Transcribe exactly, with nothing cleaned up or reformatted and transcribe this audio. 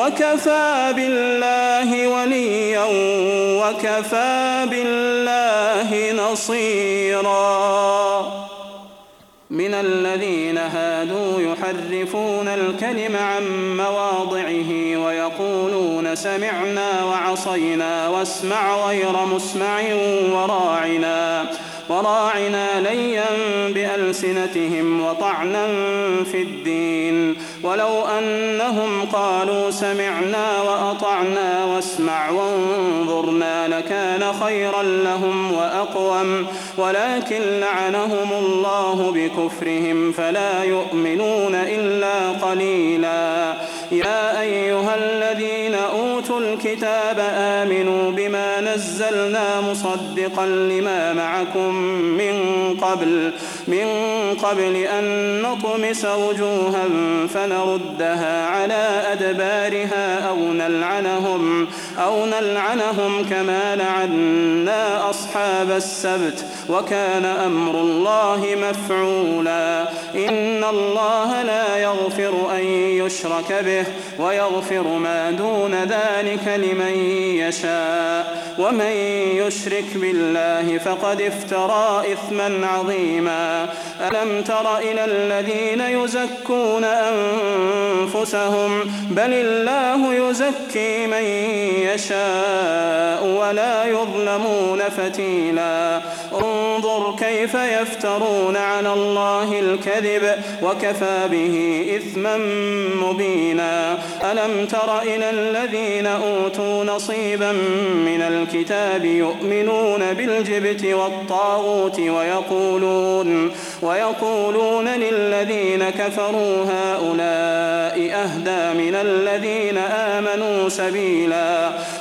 وكفى بالله وليا وكفى بالله نصيرا. من الذين هادوا يحرفون الكلم عن مواضعه ويقولون سمعنا وعصينا واسمع غير مسمع وراعنا وراعنا ليا بألسنتهم وطعنا في الدين، ولو أنهم قالوا سمعنا وأطعنا واسمع وانظرنا لكان خيرا لهم وأقوم، ولكن لعنهم الله بكفرهم فلا يؤمنون إلا قليلا. يا أيها الذين أوتوا الكتاب آمنوا بما نزلنا مصدقا لما معكم من قبل من قبل أن نطمس وجوها فنردها على أدبارها أو نلعنهم أو نلعنهم كما لعنا أصحاب السبت، وكان أمر الله مفعولا. إن الله لا يغفر أن يشرك به ويغفر ما دون ذلك لمن يشاء، ومن يشرك بالله فقد افترى إثما عظيما. ألم تر إلى الذين يزكون أنفسهم بل الله يزكي من يشاء ولا يظلمون فتيلا. انظر كيف يفترون على الله الكذب وكفى به إثما مبينا. ألم تر إلى الذين أوتوا نصيبا من الكتاب يؤمنون بالجبت والطاغوت ويقولون ويقولون للذين كفروا هؤلاء أهدى من الذين آمنوا سبيلا.